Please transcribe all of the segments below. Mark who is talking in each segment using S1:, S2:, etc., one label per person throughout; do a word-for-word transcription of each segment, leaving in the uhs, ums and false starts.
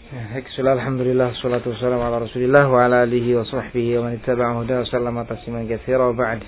S1: Alhamdulillah, salatu wassalamu ala Rasulillah wa ala alihi wa sahbihi wa man ittaba'a hudahu wa sallama tasliman katsiran wa ba'd.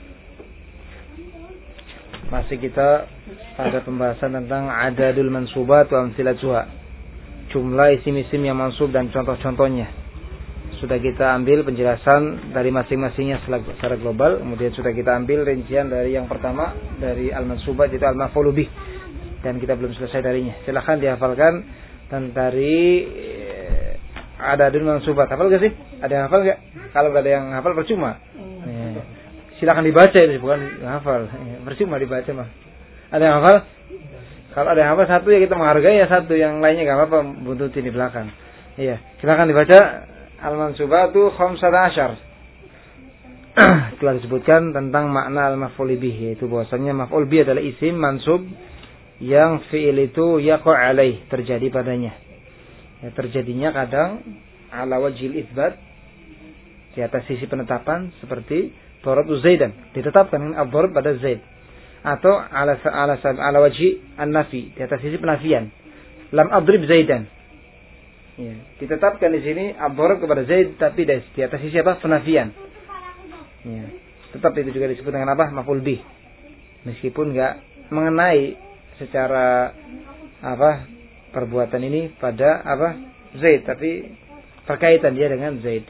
S1: Masih kita pada pembahasan tentang adadul mansubat wa amthilatuha. Jumlah isim-isim yang mansub dan contoh-contohnya. Sudah kita ambil penjelasan dari masing-masingnya secara global, kemudian sudah kita ambil rincian dari yang pertama dari al-mansubat yaitu al-maf'ul bih, dan kita belum selesai darinya. Silakan dihafalkan dan dari eh, adadul mansubat. Hafal gak sih? Ada yang hafal gak? Kalau gak ada yang hafal percuma. Eh, silakan dibaca itu, bukan hafal. Eh, percuma dibaca mah. Ada yang hafal? Kalau ada yang hafal satu ya kita menghargai, ya satu yang lainnya gak apa-apa buntutin di belakang. Iya, silakan dibaca. Al-mansubatu khamsata asyar. Telah disebutkan tentang makna al-maf'ul bih, yaitu bahwasanya maf'ul bih adalah isim mansub yang fi'il itu yaqa' alaih, terjadi padanya. Ya, terjadinya kadang ala wajhil itsbat, di atas sisi penetapan, seperti darabtu Zaidan, ditetapkan dengan ad-darb pada Zaid, atau ala ala ala wajhi an-nafi, di atas sisi penafian, lam adrib Zaidan. Ya, ditetapkan di sini ad-darb kepada Zaid, tapi di atas sisi apa? Penafian. Ya, tetap itu juga disebut dengan apa? Maf'ul bih. Meskipun enggak mengenai secara apa perbuatan ini pada apa Zaid, tapi berkaitan dia dengan Zaid.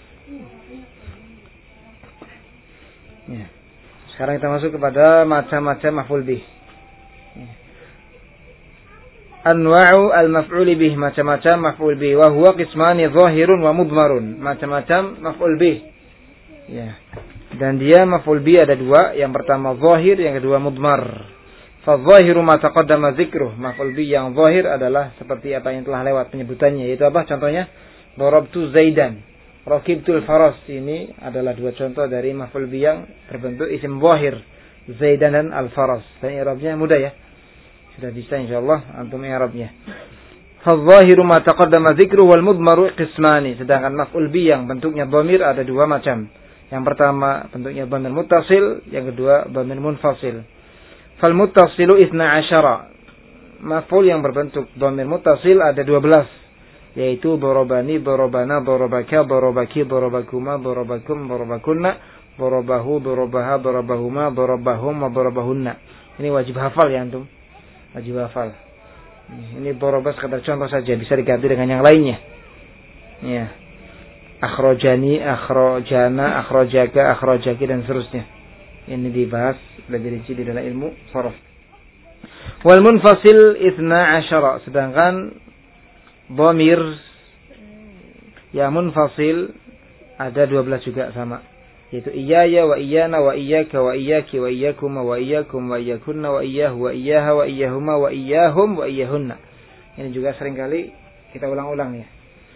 S1: Ya. Sekarang kita masuk kepada macam-macam maf'ul bih. Ya. Anwa'u al-maf'ul bih, macam-macam maf'ul bih, wa huwa qismani zahirun wa mudmarun. Macam-macam maf'ul bih. Ya. Dan dia maf'ul bih ada dua, yang pertama zahir, yang kedua mudmar. Fa-zahiru ma taqaddama dzikruh, maf'ul bih yang zahir adalah seperti apa yang telah lewat penyebutannya, yaitu apa? Contohnya darabtu Zaidan, raqibtul faras. Ini adalah dua contoh dari maf'ul bih yang berbentuk isim zahir, Zaidan dan al-faras. Dan i'rabnya mudah ya. Sudah bisa insyaallah antum i'rabnya. Fa-zahiru ma taqaddama dzikruh wal mudmaru qismani. Sedangkan maf'ul bih yang bentuknya dhamir ada dua macam. Yang pertama bentuknya dhamir muttasil, yang kedua dhamir munfasil. Fal muttasilu isna asyara. Maf'ul yang berbentuk dhamir muttasil ada dua belas, yaitu darabani, darabana, darabaka, darabaki, darabakuma, darabakum, darabakunna, darabahu, darabaha, darabahuma, darabahum, wa darabahunna. Ini wajib hafal ya antum. Wajib hafal. Ini daraba sekadar contoh saja, bisa diganti dengan yang lainnya. Ya. Akhrajani, akhrajana, akhrajaka, akhrajaki dan seterusnya. Ini dibahas lebih rinci di dalam ilmu sharaf. Wal munfasil itsna asyara, sedangkan dhamir yang munfasil ada dua belas juga sama, yaitu iyaya wa iyana wa iyyaka wa iyyaki wa iyyakum wa iyyakum wa iyyakunna wa iyyahu wa iyyaha wa iyyahuma wa iyyahum wa iyyahunna. Ini juga sering kali kita ulang-ulang ya.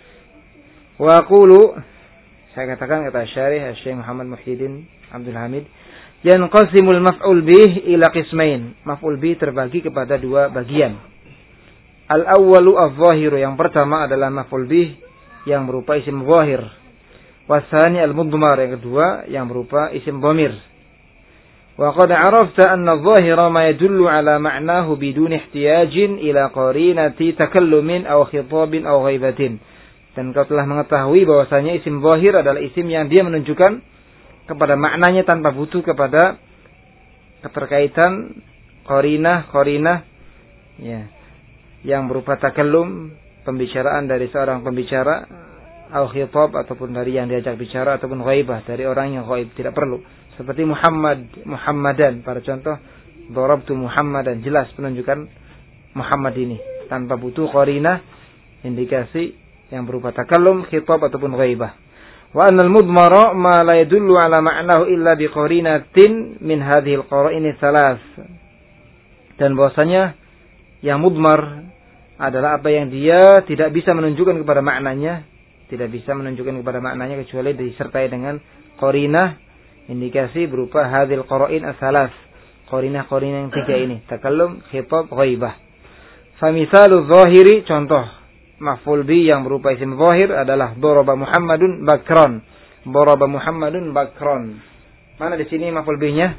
S1: Wa aqulu, saya katakan kata syarih Syekh Muhammad Muhyiddin Abdul Hamid, yanqasimul maf'ul bih ila qismain. Maf'ul bih terbagi kepada dua bagian. Al-awwalu adh-dhahiru, yang pertama adalah maf'ul bih yang berupa isim zahir. Wasani al-mudmar, yang kedua yang berupa isim dhamir. Wa qad 'arafta anna adh-dhahira ma yadullu ala ma'nahu bidun ihtiyajin ila qarinati takallumin aw khitabin aw ghaibatin. Dan kau telah mengetahui bahwasanya isim zahir adalah isim yang dia menunjukkan kepada maknanya tanpa butuh kepada keterkaitan qarinah qarinah ya, yang berupa takallum, pembicaraan dari seorang pembicara, au khitab, ataupun dari yang diajak bicara, ataupun ghaibah, dari orang yang ghaib, tidak perlu. Seperti Muhammad, Muhammadan, pada contoh darabtu Muhammadan, jelas penunjukan Muhammad ini tanpa butuh qarinah, indikasi yang berupa takallum, khitab ataupun ghaibah. Wa annal mudmara ma la yadullu ala ma'nahu illa bi qarinatin min hadhihi al-qara'in thalath. Dan bahwasanya yang mudmar adalah apa yang dia tidak bisa menunjukkan kepada maknanya, tidak bisa menunjukkan kepada maknanya kecuali disertai dengan qarinah, indikasi berupa hadhil qara'in ats-thalath. Qarinah-qarinah yang tiga ini, takallum, khitab, ghaibah. Fa misalu dzahiri, contoh maf'ul bih yang berupa isim zahir adalah daraba Muhammadun bakran. Daraba Muhammadun bakran. Mana di sini maf'ul bihnya?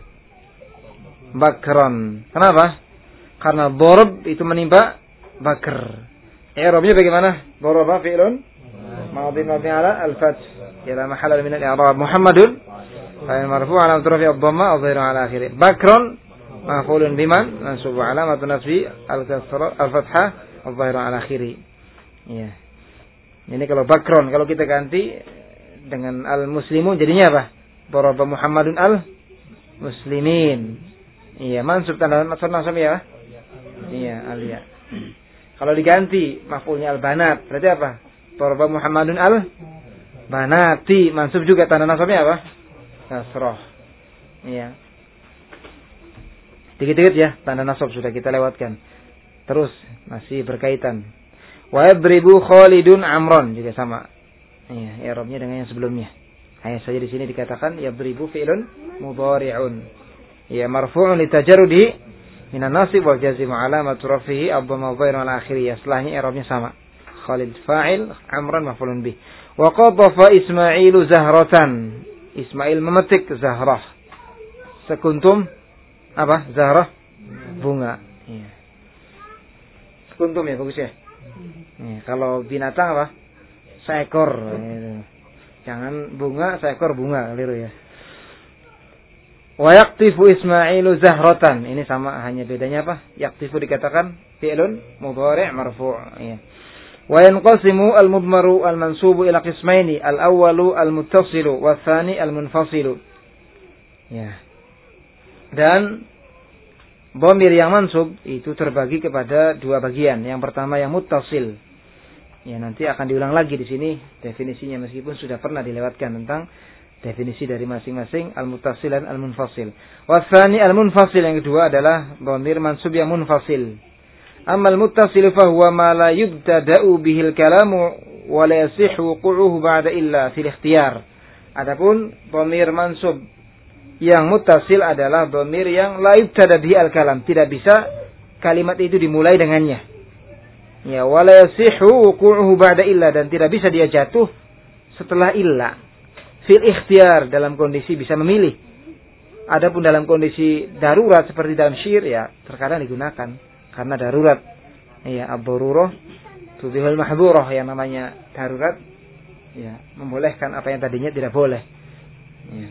S1: Bakran. Kenapa? Karena darab itu menimpa bakr. i'rabnya bagaimana? Daraba fi'lun madhi mabni ala al-fath. Ya la mahalla min al-i'rab. Muhammadun fa'il marfu' ala rafi' ad-dhamma adh-dhahira ala akhirih. Bakrun maf'ulun biman mansub alamat nasbi al-kasra al-fathah adh-dhahira ala akhirih. Ya. Ini kalau bakron, kalau kita ganti dengan al-muslimun jadinya apa? Daraba Muhammadun al-muslimin. Iya, mansub tanda nasab nasab ya. Iya, al-ya. Kalau diganti maf'ulnya al-banat, berarti apa? Daraba Muhammadun al-banati, mansub juga tanda nasabnya apa? Kasrah. Iya. Dikit-dikit ya, tanda nasab sudah kita lewatkan. Terus masih berkaitan. Wa yadribu Khalidun Amron juga sama. Iya, i'rabnya dengan yang sebelumnya. Hanya saja di sini dikatakan yadribu fi'lun mudhari'un. Ya marfu'un litajarrudi minan nasib wal jazm alamat rafihi ad-dhamma dhahir al akhiriyah. Setelahnya i'rabnya sama. Khalid fa'il, Amran maf'ulun bih. Wa qadhafa Ismailu zahratan. Ismail memetik zahrah. Sekuntum apa? Zahrah bunga. Iya. Sekuntum ya bagus ya. Nih, kalau binatang apa? Seekor. Gitu. Jangan bunga, seekor bunga, keliru ya. Wa yaqtifu Ismailu zahratan. Ini sama, hanya bedanya apa? Yaqtifu dikatakan fi'lun mudhari' marfu'. Ya. Wa yanqasimu al-mudmaru al-mansubu ila qismaini. Al-awwalu al-muttasilu wa tsani al-munfasilu. Ya. Dan dhamir yang mansub itu terbagi kepada dua bagian. Yang pertama yang muttasil. Ya, nanti akan diulang lagi di sini definisinya meskipun sudah pernah dilewatkan tentang definisi dari masing-masing al-muttasil dan al-munfasil. Wasani al-munfasil yang kedua adalah dhamir mansub yang munfasil. Amma al-muttasil fa huwa ma la yubtada'u bihil kalamu wa la yasihhu wuqu'uhu ba'da illa fil ikhtiyar. Adapun dhamir mansub yang muttasil adalah dhamir yang la yubtada bihi al-kalam, tidak bisa kalimat itu dimulai dengannya. Ya, wala yasihhu wuqu'uhu ba'da illa, dan tidak bisa dia jatuh setelah illa. Fil ikhtiyar, dalam kondisi bisa memilih. Adapun dalam kondisi darurat seperti dalam syair ya terkadang digunakan karena darurat. Ya, ad-darurah tubihul mahdhurah, yang namanya darurat ya membolehkan apa yang tadinya tidak boleh. Ya.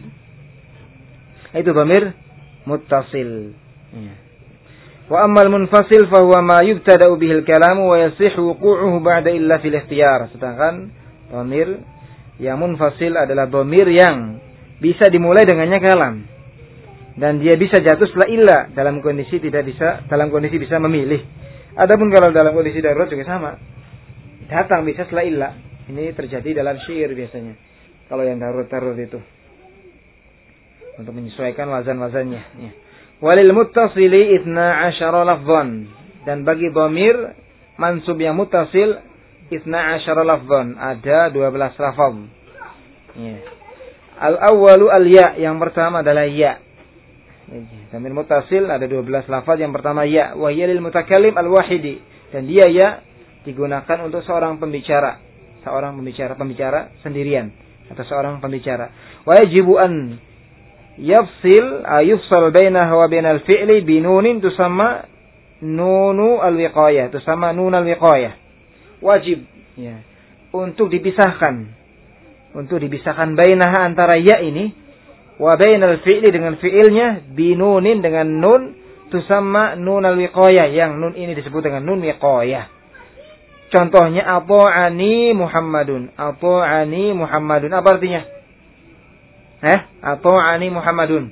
S1: Itu dhamir muttasil. Ya. Wa ammal munfasil fa huwa ma yubtada'u bihil kalamu wa yasihhu wuqu'uhu ba'da illa fil ikhtiyar. Sedangkan dhamir yang munfasil adalah dhamir yang bisa dimulai dengannya kalam dan dia bisa jatuh setelah illa dalam kondisi tidak bisa dalam kondisi bisa memilih. Adapun kalau dalam kondisi darurat juga sama. Datang bisa setelah illa. Ini terjadi dalam syair biasanya. Kalau yang darurat-darurat itu. Untuk menyesuaikan wazan-wazannya. Ya. Walil muttasili ithna asyara lafzan. Dan bagi dhamir mansub yang muttasil ithna asyara lafzan. Ada dua belas lafaz. Ya. Al-awwalu al-ya. Yang pertama adalah ya. Dhamir muttasil ada dua belas lafaz. Yang pertama ya. Wa hiya lil mutakallim al-wahidi. Dan dia ya digunakan untuk seorang pembicara. Seorang pembicara. Pembicara sendirian. Atau seorang pembicara. Wa yajibu an yafsil ayufsal bainahu wa bainal fi'li binunin tusamma nunu al-wiqayah, tusamma nun al-wiqayah. Wajib ya untuk dipisahkan. Untuk dipisahkan bainaha antara ya ini wa bainal fi'li dengan fi'ilnya binunin dengan nun tusamma nun al-wiqayah, yang nun ini disebut dengan nun wiqayah. Contohnya ata'ani Muhammadun. Ata'ani Muhammadun apa artinya? Eh, atau ani Muhammadun.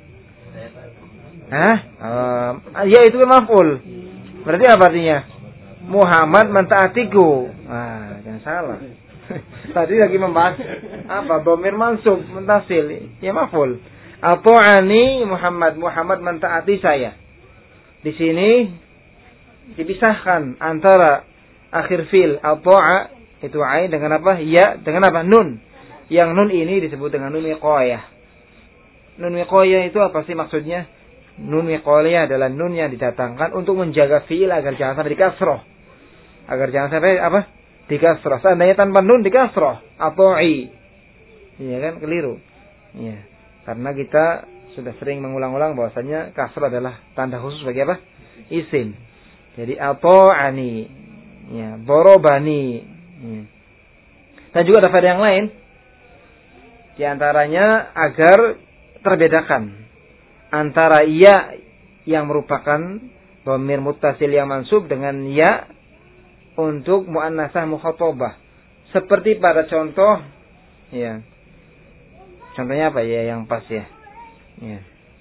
S1: Hah? Um, ya itu maf'ul. Berarti apa artinya? Muhammad mentaatiku. Ah, jangan salah. Tadi lagi membahas apa? Dhamir mansub muntasil. Ya maf'ul. Atau ani Muhammad. Muhammad mentaati saya. Di sini dipisahkan antara akhir fi'il atau'a itu ain dengan apa? Ya dengan apa? Nun. Yang nun ini disebut dengan nun wiqayah. Nun wiqayah itu apa sih maksudnya? Nun wiqayah adalah nun yang didatangkan untuk menjaga fi'il agar jangan sampai dikasroh. Agar jangan sampai apa? Dikasroh. Seandainya tanpa nun dikasroh. Atau'i. Iya kan? Keliru. Iya. Karena kita sudah sering mengulang-ulang bahwasanya kasroh adalah tanda khusus bagi apa? Isim. Jadi atau'ani. Ya, dorobani. Ya. Dan juga ada faedah yang lain. Di antaranya agar terbedakan antara ya yang merupakan dhamir muttasil yang mansub dengan ya untuk muannasah mukhatabah. Seperti pada contoh, ya. Contohnya apa ya yang pas ya? Ya.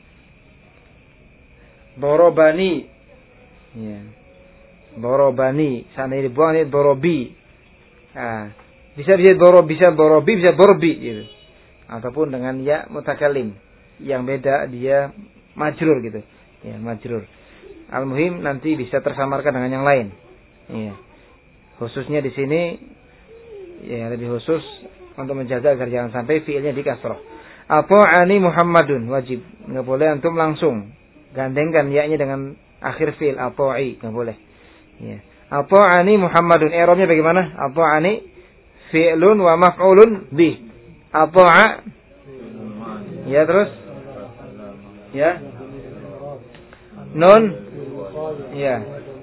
S1: Dorobani. Ya. Dorobani. Sana ini buang ini dorobi. Nah, bisa bisa dorob, bisa dorobi, bisa dorbi gitu. Ataupun dengan ya mutakallim. Yang beda dia majrur gitu. Ya, majrur. Al-muhim nanti bisa tersamarkan dengan yang lain. Ya. Khususnya di sini ya lebih khusus untuk menjaga agar jangan sampai fiilnya di kasrah. Ata'ani Muhammadun wajib. Enggak boleh antum langsung gandengkan ya-nya dengan akhir fiil ata'i, enggak boleh. Ya. Ata'ani Muhammadun. I'rabnya bagaimana? Ata'ani fi'lun wa maf'ulun bih. Ata'a ya terus ya nun ya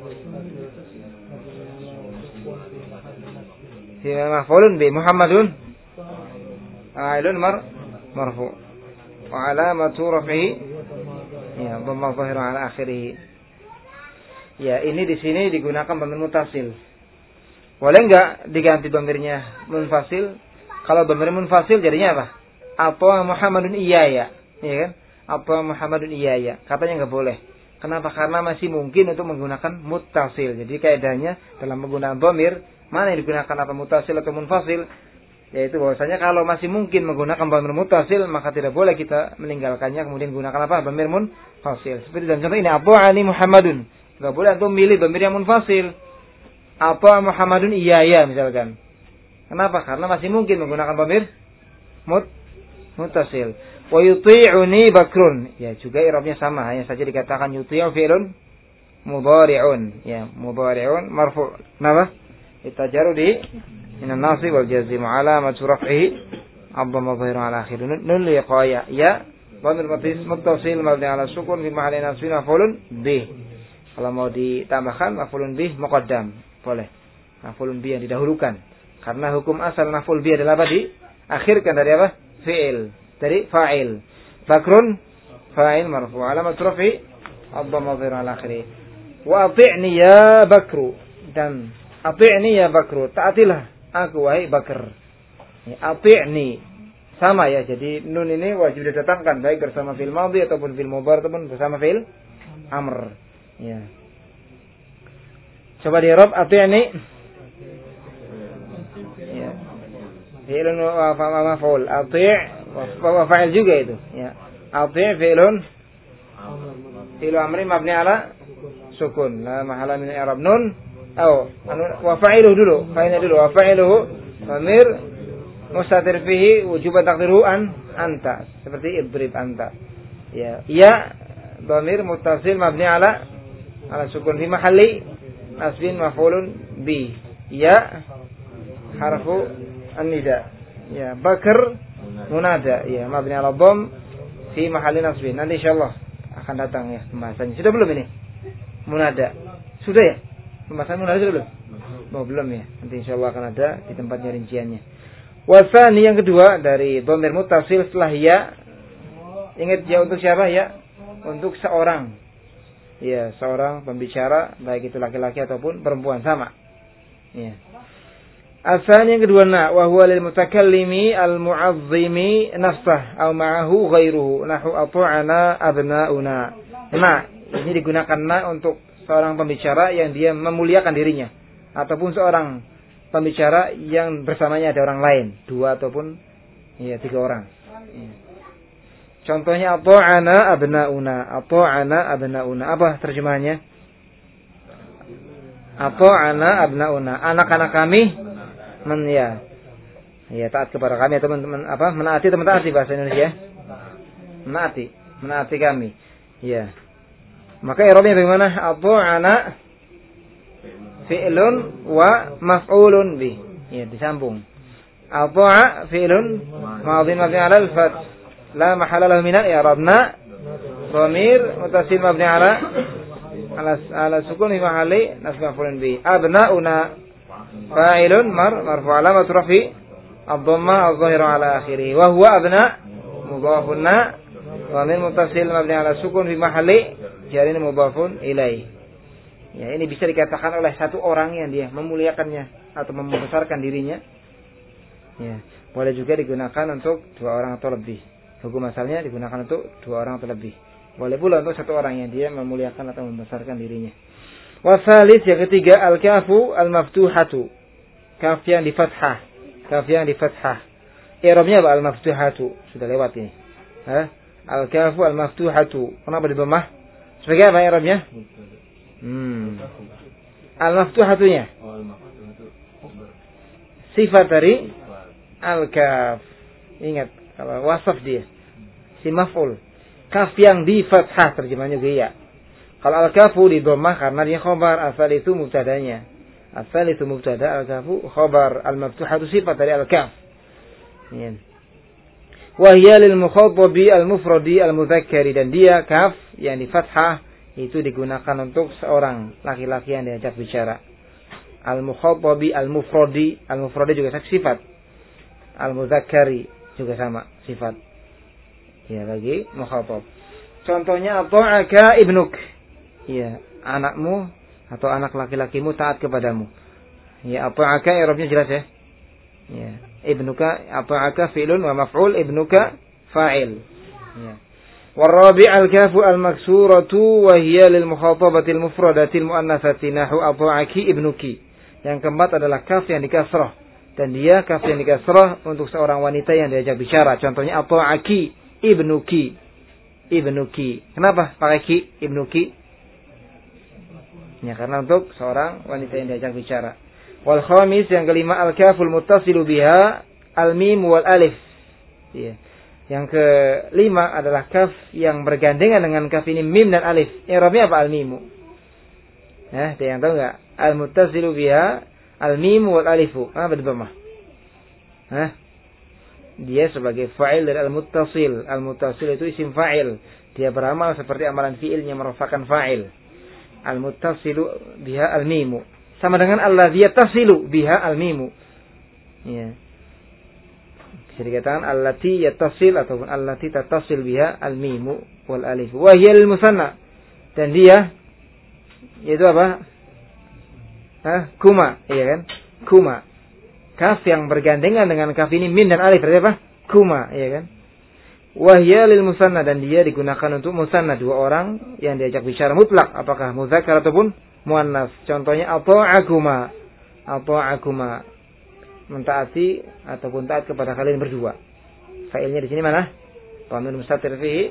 S1: ya maf'ulun bi Muhammadun fa'ilun mar marfu wa alamatu raf'ihi ya dhamma dhahira ala akhirih. Ya, ini di sini digunakan dhamir mutasil. Boleh enggak diganti dhamirnya munfasil? Kalau dhamir munfasil jadinya apa? Apa Muhammadun iyaya, ya kan? Apa Muhammadun iyaya? Katanya enggak boleh. Kenapa? Karena masih mungkin untuk menggunakan muttasil. Jadi kaidahnya dalam menggunakan dhamir, mana yang digunakan apa muttasil atau munfasil? Yaitu bahwasanya kalau masih mungkin menggunakan dhamir muttasil, maka tidak boleh kita meninggalkannya kemudian gunakan apa? Dhamir munfasil. Seperti dalam contoh ini, apa ani Muhammadun. Enggak boleh untuk memilih dhamir yang munfasil. Apa Muhammadun iyaya misalkan. Kenapa? Karena masih mungkin menggunakan dhamir mut muttasil. Wa yuti'uni bakrun. Ya, juga i'rabnya sama, hanya saja dikatakan yuti'u fi'lun mudhari'un. Ya, mudhari'un marfu'. Kenapa? Itajarudi minan nasib wal jazm alamat raf'ihi dhamma dhahirun ala akhir nun liqaya. Ya, dhamir muttasil mabni ala sukun fi mahalli nasbin maf'ulun bih. Kalau mau ditambahkan maf'ulun bih muqaddam, boleh. Maf'ulun bih yang didahulukan. Karena hukum asal maf'ul bih adalah apa? Diakhirkan dari apa? Fi'il. Dari fa'il. Bakrun fa'il marfu' alamat raf'i dhamma dhahirun ala akhirih. Wa ati'ni ya bakru. Dan ati'ni ya bakru. Taatilah aku wahai Bakar. Ati'ni sama ya. Jadi nun ini wajib didatangkan baik bersama fi'il madhi ataupun fi'il mudhari ataupun bersama fi'il amr. Ya. Coba di i'rab ati'ni. Fi'lun wa maf'ul. Ati' wa fa'il juga itu. Ya. Ati' fi'lun fi'lu amri mabni ala sukun. La mahala min i'rab nun. Oh, wa fa'iluhu dulu. Fa'ilnya dulu. Wa fa'iluhu dhamir mustatir fihi wujuban taqdiruhu an anta. Seperti idrib anta. Ya. Ya dhamir muttasil mabni ala ala sukun fi mahalli nasbin maf'ulun bi. Ya harfu an-nida. Ya, Bakar munada. Ya, mabni ala dhamm fi mahalli nasbin. Nanti insyaallah akan datang ya pembahasannya. Sudah belum ini? Munada. Sudah ya? Pembahasan munada sudah belum? Oh, belum ya. Nanti insyaallah akan ada di tempatnya rinciannya. Wasani yang kedua dari dhamir muttasil setelah ya. Ingat ya untuk siapa ya? Untuk seorang. Ya, seorang pembicara baik itu laki-laki ataupun perempuan sama. Ya. Asal yang kedua na wa huwa lil mutakallimi al mu'azzimi nafsah aw ma'ahu ghairuhu nahu ata'ana abna'una. Nah, ini digunakan na untuk seorang pembicara yang dia memuliakan dirinya ataupun seorang pembicara yang bersamanya ada orang lain, dua ataupun ya tiga orang. Ya. Contohnya ata'ana abna'una, ata'ana abna'una. Apa terjemahannya? Ata'ana abna'una, anak-anak kami men ya ya taat kepada kami atau teman apa menaati teman taati bahasa Indonesia menaati menaati kami ya maka i'rabnya bagaimana? Ata'ana fi'lun wa maf'ulun bi ya disambung. Ata'a fi'lun madhi mabni 'ala al-fath la mahalla lahu min al-i'rab na dhamir muttasil mabni 'ala ala ala sukun fi mahalli nasb maf'ulun bi. Abnauna fa'ilun mar marfu alamat rafi ad-dhamma adh-dhahira ala akhirih. Wa huwa abna mudhafun wa min muttasil mabni ala sukun fi mahalli jarin mudhafun ilaih. Ya, ini bisa dikatakan oleh satu orang yang dia memuliakannya atau membesarkan dirinya. Ya, boleh juga digunakan untuk dua orang atau lebih. Hukum asalnya digunakan untuk dua orang atau lebih. Boleh pula untuk satu orang yang dia memuliakan atau membesarkan dirinya. Wasalis yang ketiga al-kafu al-maftuhatu. Kaf yang di fathah. Kaf yang di fathah. I'rabnya apa al-maftuhatu? Sudah lewat ini. Hah? Al-kafu al-maftuhatu. Kenapa di dhammah? Sebagai apa i'rabnya? Hmm. Al-maftuhatunya. Sifat dari al-kaf. Ingat, kalau wasaf dia. Si maf'ul. Kaf yang di fathah terjemahnya gaya. Kalau al-kafu di dhammah karena dia khabar, asal itu mubtadanya. Asal itu mubtada, al-kafu khabar, al-maftuhatu sifat dari al-kaf. Ya. Wa hiya lil mukhatabi al-mufradi al-mudzakkari, dan dia kaf yang di fathah itu digunakan untuk seorang laki-laki yang diajak bicara. Al-mukhatabi al-mufradi, al-mufradi juga sifat. Al-mudzakkari juga sama sifat. Ya, bagi mukhatab. Contohnya ata'aka ibnuk. Ya, anakmu atau anak laki-lakimu taat kepadamu. Ya, ata'aka i'rabnya jelas ya. Ya, ibnuka ata'aka fi'lun wa maf'ul, ibnuka fa'il. Ya. Warabi' al-kafu al-maksuratu wa hiya lil mukhatabati al-mufradati al-muannatsati nahu ata'aki ibnuki. Yang keempat adalah kaf yang dikasrah, dan dia kaf yang dikasrah untuk seorang wanita yang diajak bicara. Contohnya ata'aki ibnuki. Ibnuki. Kenapa pakai ki ibnuki? Ya, karena untuk seorang wanita yang diajak bicara. Wal khamis yang kelima al-kaful muttasilu biha al-mim wal alif. Ya. Yang kelima adalah kaf yang bergandengan dengan kaf ini mim dan alif. I'rabnya apa al-mimu? Nah, ada yang tahu enggak? Al-muttasilu biha al-mim wal alifu. Apa di bawah? Hah? Dia sebagai fa'il dari al-muttasil. Al-muttasil itu isim fa'il. Dia beramal seperti amalan fi'ilnya merupakan fa'il. Al-muttasilu biha al-mimu. Sama dengan alladzi yattasilu biha al-mimu. Ya. Bisa dikatakan allati yattasil ataupun allati tattasil biha al-mimu wal alif. Wa hiya al-musanna. Dan dia yaitu apa? Hah? Kuma, iya kan? Kuma. Kaf yang bergandengan dengan kaf ini min dan alif berarti apa? Kuma, iya kan? Wa hiya lil musanna, dan dia digunakan untuk musanna, dua orang yang diajak bicara mutlak, apakah muzakkar ataupun muannas. Contohnya ata'akuma. Ata'akuma. Mentaati ataupun taat kepada kalian berdua. Failnya di sini mana? Dhamir mustatir fihi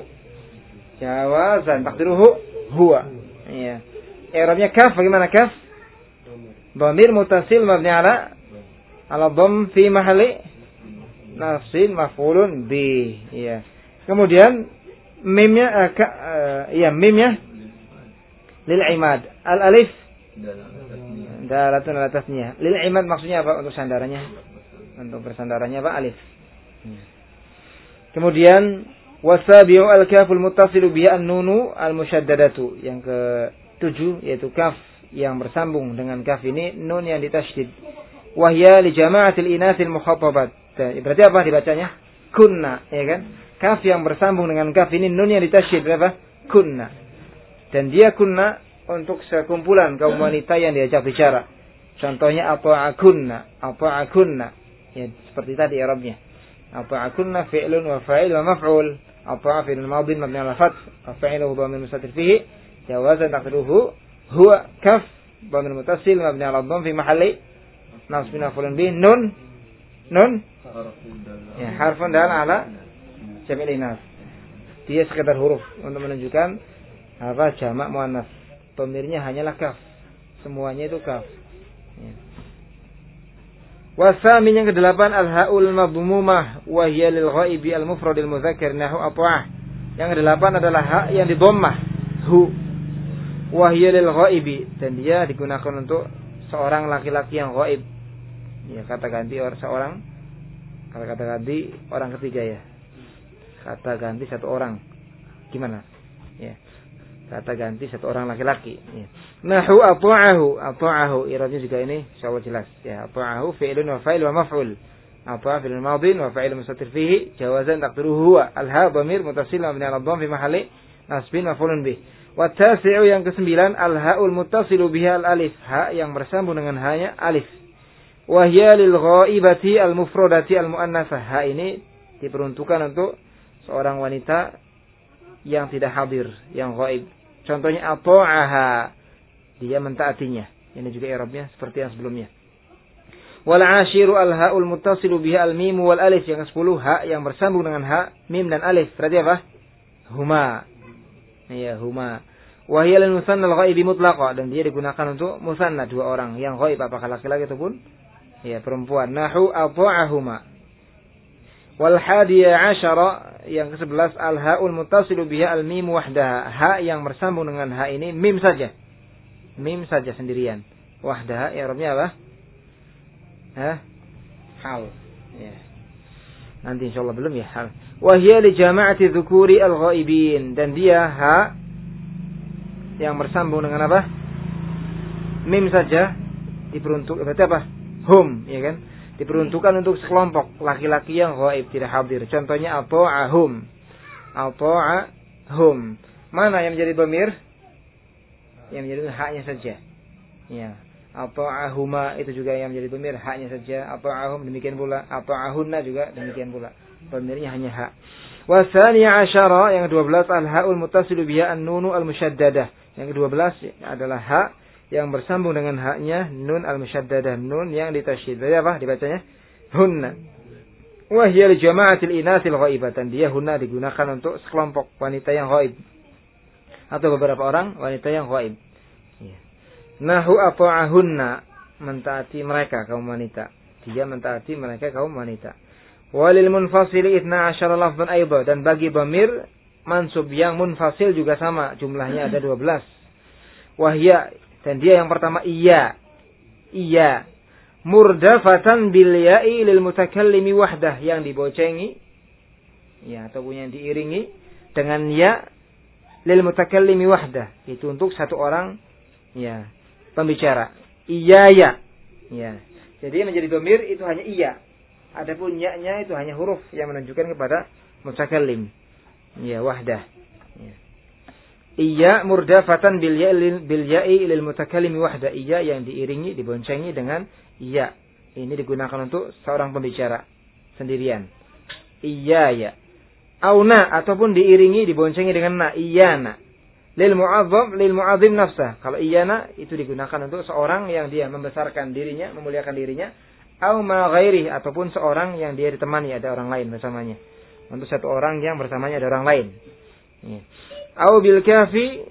S1: jawazan taqdiruhu huwa. Iya. I'rabnya kaf bagaimana kaf? Dhamir muttasil mabni ala ala dhamm fi mahalli nasbin maf'ulun bi. Iya. Kemudian mimnya uh, ka, uh, iya mimnya lil imad. Al alif dalatun ala tasniyah. Lil imad maksudnya apa? Untuk sandarannya. Untuk bersandarannya apa? Alif. Kemudian wasabi'u al-kaful muttasilu bi an-nunu al-musyaddadatu. Yang ketujuh yaitu kaf yang bersambung dengan kaf ini nun yang ditasydid. Wahya li jama'atil inasil mukhatabat. Berarti apa dibacanya? Kunna, ya kan? Kaf yang bersambung dengan kaf ini nun yang ditasydid berapa? Kunna. Dan dia kunna untuk sekumpulan kaum wanita yang diajak bicara. Contohnya ata'akunna, ata'akunna. Ya, seperti tadi i'rabnya. Ata'akunna fi'lun wa fa'il wa maf'ul. Ata'a fi'lun madhin mabni 'ala fath, wa fa'iluhu dhamir mustatir fihi, jawazan taqdiruhu huwa kaf dhamir muttasil mabni 'ala dhamm fi mahalli nasbin maf'ulun bih. Nun nun ya harfun dal ala jam'il inas. Dia sekedar huruf untuk menunjukkan apa jamak muannas. Dhamirnya hanyalah kaf. Semuanya itu kaf. Ya. Wasamin yang kedelapan al-haul madmumah wa hiya lil ghaibi al-mufrad al-mudzakkar nahu ata'ah. Yang kedelapan adalah ha yang di dhammah, hu. Wa hiya lil ghaibi, dan dia digunakan untuk seorang laki-laki yang ghaib. Ya, kata ganti orang seorang. Kalau kata ganti orang ketiga ya. Kata ganti satu orang. Gimana? Ya. kata ganti satu orang laki-laki. Ya. Nahu ata'ahu, ata'ahu i'rabnya juga ini insyaallah jelas. Ya, ata'ahu fi'lun wa fa'il wa maf'ul. Apa fi'lun madhin wa fa'il mustatir fihi jawazan taqdiruhu huwa. Al-ha dhamir muttasil mabni 'ala dhamm fi mahalli nasbin maf'ulun bih. Wa tasi'u yang kesembilan al-ha'ul muttasilu biha al-alif, ha yang bersambung dengan ha-nya alif. Wa hiya lil ghaibati al-mufradati al-muannasah. Ha ini diperuntukkan untuk seorang wanita yang tidak hadir, yang ghaib. Contohnya ata'aha, dia mentaatinya. Ini juga i'rabnya seperti yang sebelumnya. Wal 'ashiru al-ha'ul muttasilu biha al-mim wal alif, yang kesepuluh ha yang bersambung dengan ha, mim dan alif. Berarti apa? Huma. Ya, huma. Wa hiya lil musanna al-ghaibi mutlaqa, dan dia digunakan untuk musanna dua orang yang ghaib, apakah laki-laki ataupun ya perempuan. Nahu ata'ahuma. Wal hadiya 'asyara yang kesebelas al-ha'ul muttasilu biha al-mim wahdaha, ha yang bersambung dengan ha ini mim saja. Mim saja sendirian. Wahdaha i'rabnya apa? Hah? Hal. Ya. Nanti insyaallah belum ya hal. Wa hiya li jama'ati dzukuri al-ghaibin, dan dia ha yang bersambung dengan apa? Mim saja diperuntuk berarti apa? Hum, ya kan? Diperuntukkan untuk sekelompok laki-laki yang ghaib, tidak hadir. Contohnya ata'ahum. Ata'ahum. Mana yang menjadi dhamir? Yang menjadi haknya saja. Ya. Ata'ahuma itu juga yang menjadi dhamir, haknya saja. Ata'ahum demikian pula. Ata'ahunna juga demikian pula. Dhamirnya hanya hak. Wa tsaniya 'asyara yang kedua belas al-ha'ul muttasilu biha an-nunu al-musyaddadah. Yang kedua belas adalah hak yang bersambung dengan haknya nun al-musyaddadah, nun yang ditasydid. Jadi apa dibacanya? Hunna. Wa hiya li jama'atil inasil ghaibatan, dia hunna digunakan untuk sekelompok wanita yang ghaib atau beberapa orang wanita yang ghaib. Ya. Nahu ata'ahunna, mentaati mereka kaum wanita. Dia mentaati mereka kaum wanita. Walil munfasili ithna asyara lafdhan aidha, dan bagi dhamir mansub yang munfasil juga sama, jumlahnya ada dua belas. Wahya, dan dia yang pertama iya. Iya. Murdafatan bil ya'i lil mutakallimi wahdah, yang dibocengi ya ataupun yang diiringi dengan ya lil mutakallimi wahdah, itu untuk satu orang ya pembicara. Iya ya. Ya. Jadi menjadi dhamir itu hanya iya. Adapun ya-nya itu hanya huruf yang menunjukkan kepada mutakallim. Ya, wahdah. Ya. Iya murdafatan bil ya'i bil ya'i lil mutakallimi wahda, iya yang diiringi diboncengi dengan iya. Ini digunakan untuk seorang pembicara sendirian. Iya ya. Auna, ataupun diiringi diboncengi dengan na, iyana. Lil mu'azzam lil mu'azzim nafsah. Kalau iyana itu digunakan untuk seorang yang dia membesarkan dirinya, memuliakan dirinya, au ma ghairi, ataupun seorang yang dia ditemani ada orang lain bersamanya. Untuk satu orang yang bersamanya ada orang lain. Ya. Au bil kafi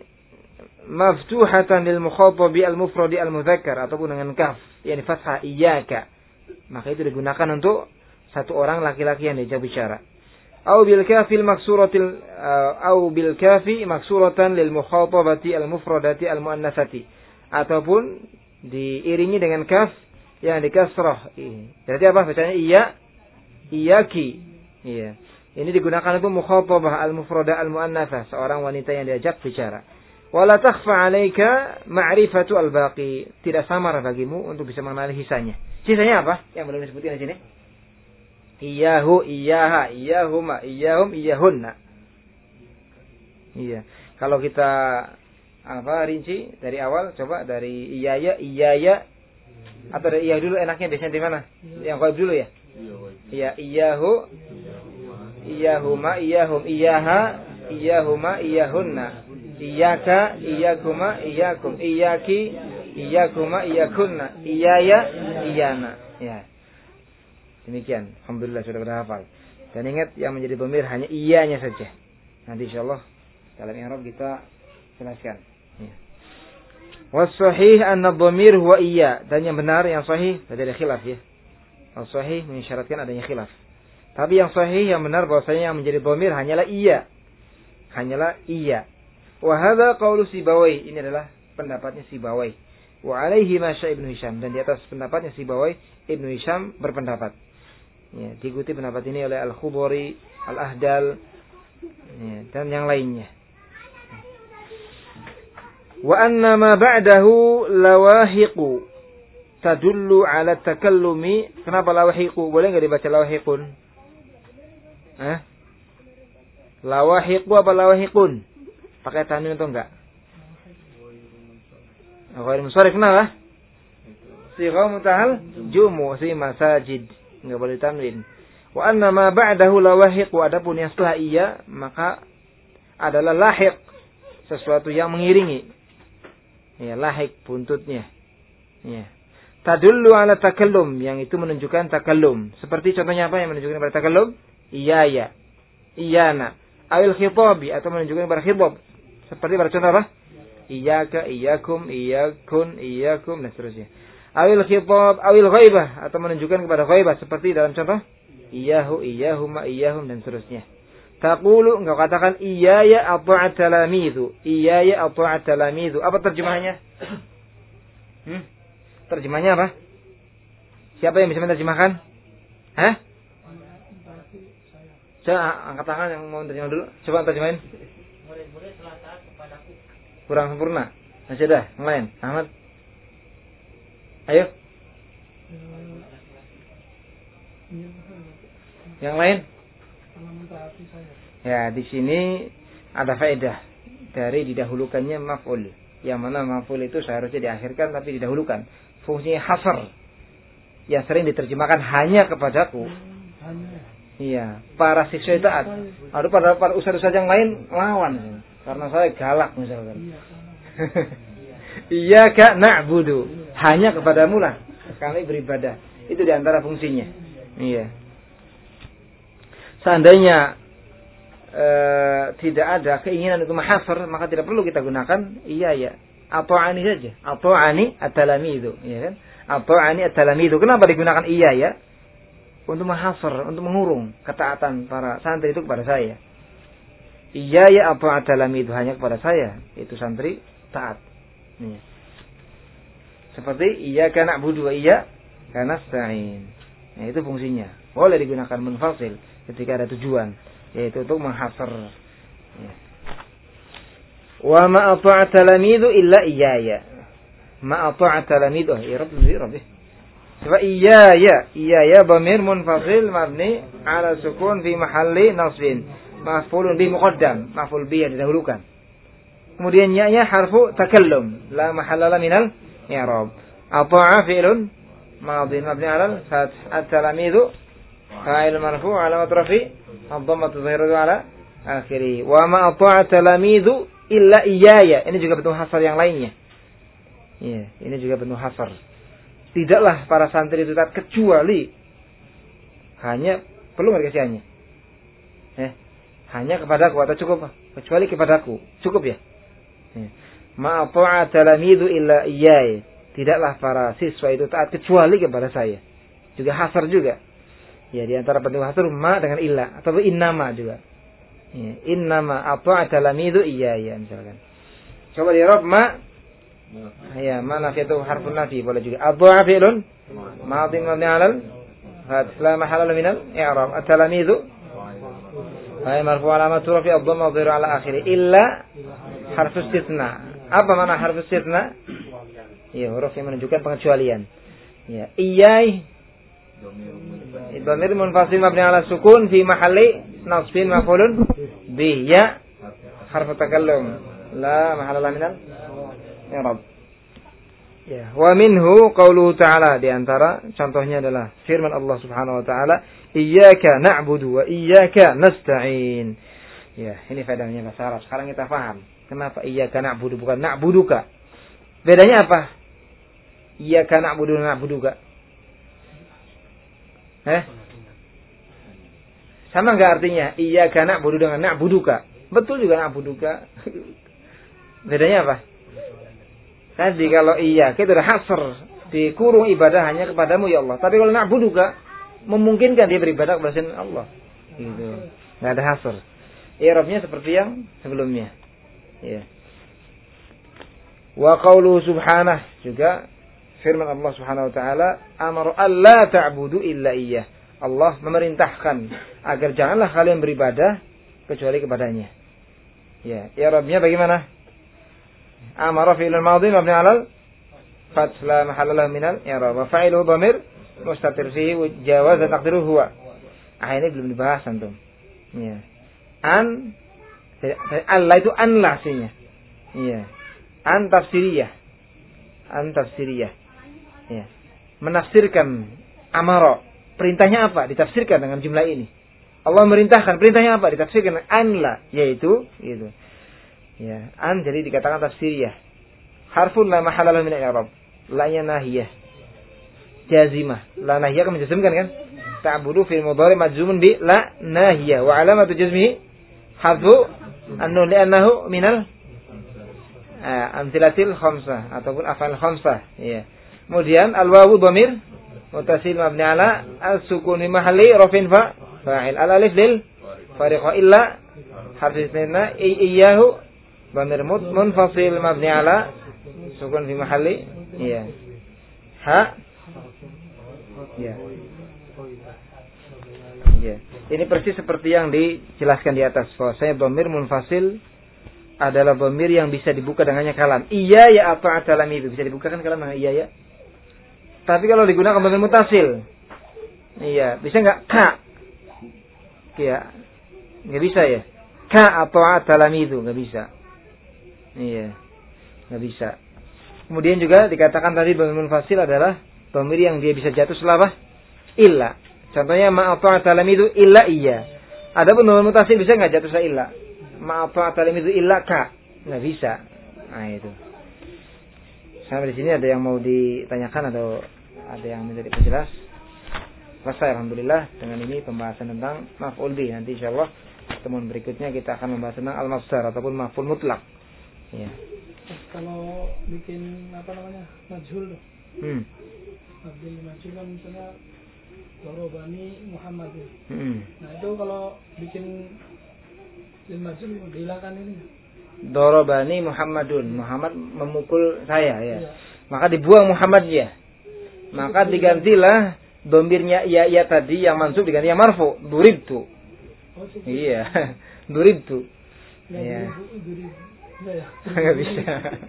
S1: maftuhatan lil mukhatabi al mufradi al mudzakkar, ataupun dengan kaf yakni fathah iyyaka, maka itu digunakan untuk satu orang laki-laki yang diajak bicara. Au bil kafi al maksuratil au bil kafi maksuratan lil mukhatabati al mufradati al muannasati, ataupun diiringi dengan kaf yang dikasrah. Jadi apa bacanya? Iya iyaki. Iya. Ini digunakan untuk mukhatabah al-mufradah al-muannatha, seorang wanita yang diajak bicara. Wala takhfa 'alaika ma'rifatu al-baqi, tidak samar bagimu untuk bisa mengenali sisanya. Sisanya apa? Yang belum disebutkan di sini. Iyahu, iyaha, iyahuma, iyahum, iyahunna. Iya. Kalau kita apa rinci dari awal, coba dari iyaya, iyaya, atau dari iya dulu enaknya biasanya di mana? Yang ghaib dulu ya? Iya, iyahu, iyahuma, iyahum, iyaha, iyahuma, iyahunna. Iyaka, iyakuma, iyakum, iyaki, iyakuma, iyakunna. Iyaya, iyana. Ya. Demikian. Alhamdulillah sudah berhafal. Dan ingat yang menjadi dhamir hanya iyanya saja. Nanti insyaallah dalam i'rab kita jelaskan. Ya. Was-sahih anna dhamir huwa iya, dan yang benar yang sahih ada khilaf ya. As-sahih mengisyaratkan adanya khilaf. Tapi yang sahih yang benar bahwasanya yang menjadi dhamir hanyalah iya. Hanyalah iya. Wa hadza qaulu Sibawai, ini adalah pendapatnya Sibawai. Wa alaihi masya Ibnu Hisham, dan di atas pendapatnya Sibawai Ibnu Hisham berpendapat. Ya, diikuti pendapat ini oleh Al-Khudhari, Al-Ahdal ya, dan yang lainnya. Wa anna ma ba'dahu lawahiqu tadullu ala takallumi. Kenapa lawahiqu? Boleh enggak dibaca lawahiqun? Hah? Lawahiqu apa lawahiqun? Pakai tanwin atau enggak? Ghair musharif kenapa? Sigha mutahal jumu si masajid. Enggak boleh tanwin. Wa anna ma ba'dahu lawahiqu, adapun yang setelah iya maka adalah lahiq, sesuatu yang mengiringi. Ya, lahiq buntutnya. Ya. Tadullu ala takallum, yang itu menunjukkan takallum. Seperti contohnya apa yang menunjukkan pada takallum? Iya ya. Iyana. Awil khitabi, atau menunjukkan pada khitab. Seperti pada contoh apa? Iyaka, iyakum, iyakun, iyakum, dan seterusnya. Awil khitab, awil ghaibah, atau menunjukkan kepada ghaibah. Seperti dalam contoh iyahu, iyahuma, iyahum, dan seterusnya. Taqulu, engkau katakan iyaya ata'at talamidu. Iyaya ata'at talamidu. Apa terjemahannya? Hmm? Terjemahnya apa? Siapa yang bisa menerjemahkan? Hah? Coba angkat tangan yang mau terjemah dulu. Coba terjemahin.
S2: Murid-murid telah taat kepadaku.
S1: Kurang sempurna. Masih ada yang lain? Ahmad. Ayo. Yang lain? Ya, di sini ada faedah dari didahulukannya maf'ul. Yang mana maf'ul itu seharusnya diakhirkan tapi didahulukan. Fungsinya hasr. Yang sering diterjemahkan hanya kepadaku. Iya, para siswa taat. Ada pada para ustaz-ustaz yang lain lawan karena saya galak misalkan. Iyyaka na'budu. Hanya kepadamu lah kami beribadah. Itu diantara fungsinya. Iya. Seandainya e, tidak ada keinginan untuk mahasar, maka tidak perlu kita gunakan iya ya. Ata'ani saja. Ata'ani at-talamidu, ya kan? Ata'ani at-talamidu. Kenapa digunakan iya ya? Untuk menghasar, untuk mengurung ketaatan para santri itu kepada saya. Iya ya ata'at talamidu, hanya kepada saya. Itu santri taat. Nih. Seperti iyyaka na'budu wa iyyaka nasta'in. Nah, itu fungsinya. Boleh digunakan munfasil ketika ada tujuan, yaitu untuk menghasar. Ya. Wa ma ata'at talamidu illa iyaya. Ma ata'at talamidu, ya Rabbi, Rabbi. Wa iya ya, iya ya dhamir munfasil mabni ala sukun fi mahalli nasbin. Maf'ulun bi muqaddam, maf'ul bi yang didahulukan. Kemudian ya-nya harfu takallum, la mahalla minal i'rab. Ata'a fi'lun madhi mabni ala fath. At-talamidu fa'il marfu' ala matrafi ad-dhammatu dhahiratu ala akhirih. Wa ma ata'a talamidu illa iyaya. Ini juga bentuk hasar yang lainnya. Ya, ini juga bentuk hasar. Tidaklah para santri itu taat kecuali hanya, perlu nggak dikasih hanya? Eh, hanya kepadaku atau cukup? Kecuali kepadaku, cukup ya? Eh. Ma'ata'a talamidu illa iyai. Tidaklah para siswa itu taat kecuali kepada saya. Juga hasar juga. Ya, di antara bentuk hasar ma dengan illa atau innama juga. Ya, innama ata'a talamidu iyai misalkan. Coba di Arab ma. Ya, mana fi'atu harfun nafi boleh juga. Adha'a fi'lun madhi mabni 'alal fath la mahalla minal i'rab. At-talamidu ay marfu' alamatu rafi ad-dhamma dhahir 'ala akhirih illa harf istitsna. Apa makna harf istitsna? Ya, huruf yang menunjukkan pengecualian. Ya, iyai dhamir munfasil mabni 'ala sukun fi mahalli nasbin maf'ulun bi ya harf takallum la mahalla minal i'rab. Ya, wa minhu qauluhu ta'ala, di antara contohnya adalah firman Allah Subhanahu wa taala, iyyaka na'budu wa iyyaka nasta'in. Ya, ini faedahnya bahasa Arab. Sekarang kita paham kenapa iyyaka na'budu bukan na'buduka. Bedanya apa? Iyyaka na'budu dan na'buduka. Eh? Sama enggak artinya? Iyyaka na'budu dengan na'buduka. Betul juga na'buduka. Bedanya apa? Tadi kalau iya, kita udah hasr, dikurung ibadah hanya kepadamu ya Allah. Tapi kalau na'buduka, memungkinkan dia beribadah kepada selain Allah. Gitu. Enggak ada hasr. I'rabnya seperti yang sebelumnya. Ya. Wa qauluhu subhanahu, juga firman Allah Subhanahu wa taala, amara alla ta'budu illa iyyah. Allah memerintahkan agar janganlah kalian beribadah kecuali kepadanya. Ya, i'rabnya bagaimana? Amara fi'il madhi mabni 'alal fath la mahalla lahu minal i'rab. Wa fa'iluhu dhamir mustatir fihi jawaz taqdiruhu huwa. Ah ini belum dibahas antum. Ya. An Allah itu an lah aslinya. Iya. An tafsiriyah. An tafsiriyah. Ya. Menafsirkan amara. Perintahnya apa? Ditafsirkan dengan jumlah ini. Allah merintahkan. Perintahnya apa? Ditafsirkan an la, yaitu itu. Ya, an jadi dikatakan tafsiriyah. Harfun la mahalla lahu min al-i'rab. La-nya nahiyah. Jazimah. La nahiyah kan menjazmkan kan? Ta'budu fil mudhari majzumun bi la nahiyah wa alamatu jazmihi hadfu an-nun li'annahu minal amtilatil khamsah ataupun af'al khamsah. Ya. Kemudian al-wawu dhamir muttasil mabni ala as-sukun fi mahalli rafin fa fa'il. Al-alif lil fariqa illa harf istina iyyahu dhamir munfasil mabni ala sukun fi mahalli iya. Ha ya. Ya. Ini persis seperti yang dijelaskan di atas. Bahwasanya dhamir munfasil adalah dhamir yang bisa dibuka dengannya kalam. Iya ya apa adalah itu bisa dibukakan kalam dengan iya ya. Tapi kalau digunakan dhamir mutasil, iya bisa nggak ka? Iya, nggak bisa ya. Ka atau adalah itu nggak bisa. Iya, nggak bisa. Kemudian juga dikatakan tadi dhamir munfasil adalah dhamir yang dia bisa jatuh setelah illa. Contohnya ma'afa talam itu illa iya. Adapun dhamir mutasil bisa enggak jatuh setelah illa? Ma'afa talam itu illa ka. Enggak bisa. Nah itu. Sampai di sini ada yang mau ditanyakan atau ada yang minta diperjelas? Selesai alhamdulillah dengan ini pembahasan tentang maf'ul bih. Nanti insyaallah pertemuan berikutnya kita akan membahas tentang al-masdar ataupun maf'ul mutlak. Ya.
S3: Kalau bikin apa namanya? Majhul tuh.
S1: Hmm.
S3: Abdul majhul kan misalnya Dorobani Muhammad.
S1: Hmm.
S3: Nah itu kalau bikin lil majhul dihilangkan ini.
S1: Dorobani Muhammadun. Muhammad memukul saya ya.
S3: Iya.
S1: Maka dibuang Muhammad ya. Maka digantilah domirnya iya iya tadi yang mansub diganti yang marfu. Duribtu.
S3: Oh,
S1: iya. Duribtu.
S3: Iya.
S1: Ya. Enggak bisa.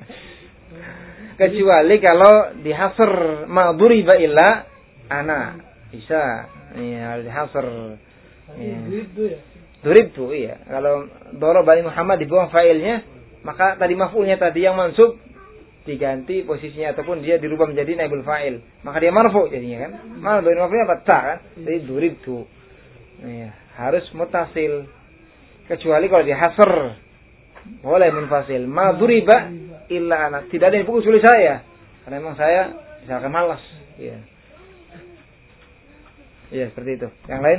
S1: Kecuali kalau dihasr ma duriba illa ana. Bisa, iya harus dihasr. Iya. Duribtu, iya. Kalau Dorobani Muhammad dibuang fa'ilnya, maka tadi maf'ulnya tadi yang mansub diganti posisinya ataupun dia dirubah menjadi naibul fa'il. Maka dia marfu jadinya kan. Mana Dorobani maf'ulnya apa? Ta kan? Jadi duribtu. Iya, harus mutasil. Kecuali kalau dihasr boleh munfasil. Ma duriba illa ana. Tidak ada yang pukul kecuali saya. Karena memang saya misalkan malas. Iya. Iya seperti itu. Yang lain?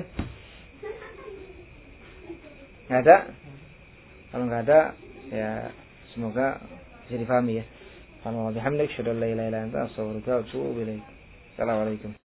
S1: Nggak ada? Kalau nggak ada, ya semoga bisa difahami ya. Alhamdulillah, bihamdik, syukur la ilaha illa anta, astaghfiruka wa atubu ilaik. Assalamualaikum.